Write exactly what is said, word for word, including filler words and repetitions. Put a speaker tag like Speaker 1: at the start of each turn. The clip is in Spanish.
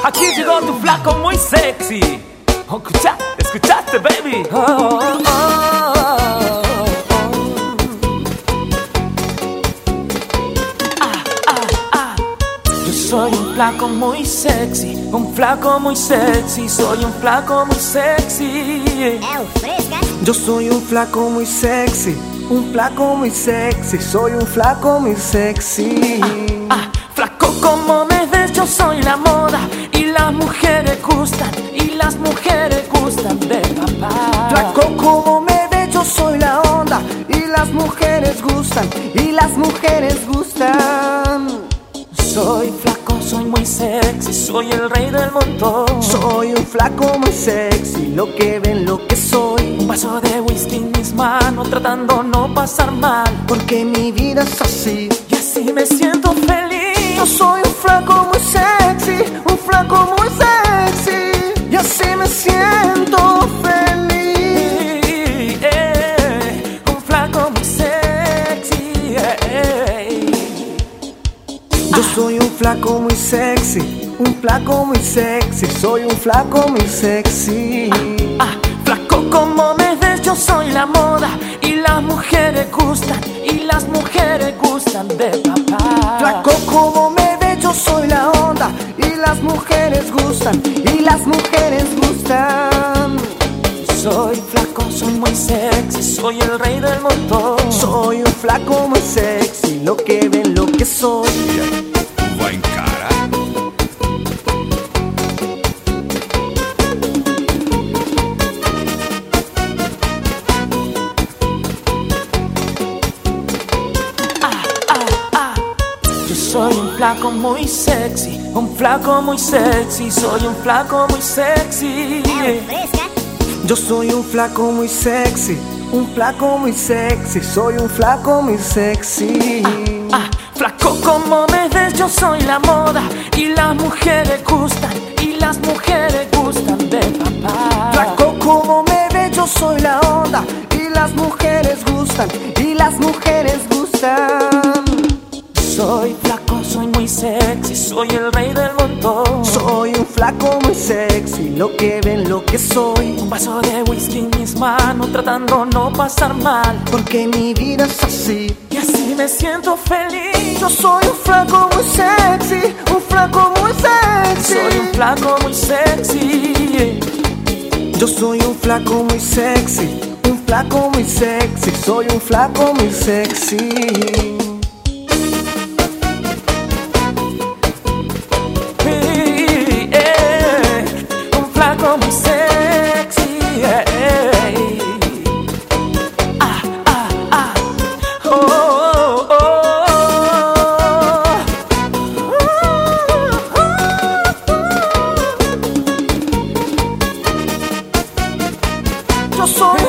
Speaker 1: Aquí llegó tu flaco muy sexy. Escuchaste, escuchaste, baby. Oh, oh, oh, oh. Ah, ah, ah. Yo soy un flaco muy sexy, un flaco muy sexy, soy un flaco muy sexy.
Speaker 2: Yo soy un flaco muy sexy, un flaco muy sexy, soy un flaco muy sexy.
Speaker 1: Ah, ah, flaco como me ves, yo soy la moda y las mujeres gustan, y las mujeres gustan de papá.
Speaker 2: Flaco como me ves, yo soy la onda y las mujeres gustan, y las mujeres gustan.
Speaker 1: Soy flaco, soy muy sexy, soy el rey del montón.
Speaker 2: Soy un flaco muy sexy, lo que ven, lo que soy.
Speaker 1: Un vaso de whisky en mis manos, tratando no pasar mal,
Speaker 2: porque mi vida es así,
Speaker 1: y así me siento feliz.
Speaker 2: Yo soy un flaco muy sexy, un flaco muy sexy, y así me siento feliz.
Speaker 1: Eh, un flaco muy sexy. Eh.
Speaker 2: Yo soy un flaco muy sexy, un flaco muy sexy, soy un flaco muy sexy.
Speaker 1: Ah, ah, flaco como me ves, yo soy la moda y las mujeres gustan, y las mujeres gustan de papá.
Speaker 2: Flaco como me ves, yo soy la onda y las mujeres gustan, y las mujeres gustan.
Speaker 1: Soy flaco, soy muy sexy, soy el rey del montón.
Speaker 2: Soy un flaco muy sexy, lo que ven, lo que soy.
Speaker 3: Va en cara.
Speaker 1: Ah, ah, ah. Yo soy un flaco muy sexy, un flaco muy sexy, soy un flaco muy sexy.
Speaker 2: Yo soy un flaco muy sexy, un flaco muy sexy, soy un flaco muy sexy.
Speaker 1: Ah, flaco como me ves, yo soy la moda y las mujeres gustan, y las mujeres gustan de papá.
Speaker 2: Flaco como me ves, yo soy la onda y las mujeres gustan, y las mujeres gustan.
Speaker 1: Soy flaco, soy muy sexy, soy el rey del montón.
Speaker 2: Soy un flaco muy sexy, lo que ven, lo que soy.
Speaker 1: Un vaso de whisky en mis manos, tratando no pasar mal,
Speaker 2: porque mi vida es así,
Speaker 1: y así me siento feliz.
Speaker 2: Yo soy un flaco muy sexy, un flaco muy sexy.
Speaker 1: Soy un flaco muy sexy.
Speaker 2: Yo soy un flaco muy sexy, un flaco muy sexy, soy un flaco muy sexy.
Speaker 1: Flaco muy sexy. Eh. Ah, ah, ah. Oh, oh, oh.
Speaker 2: Yo soy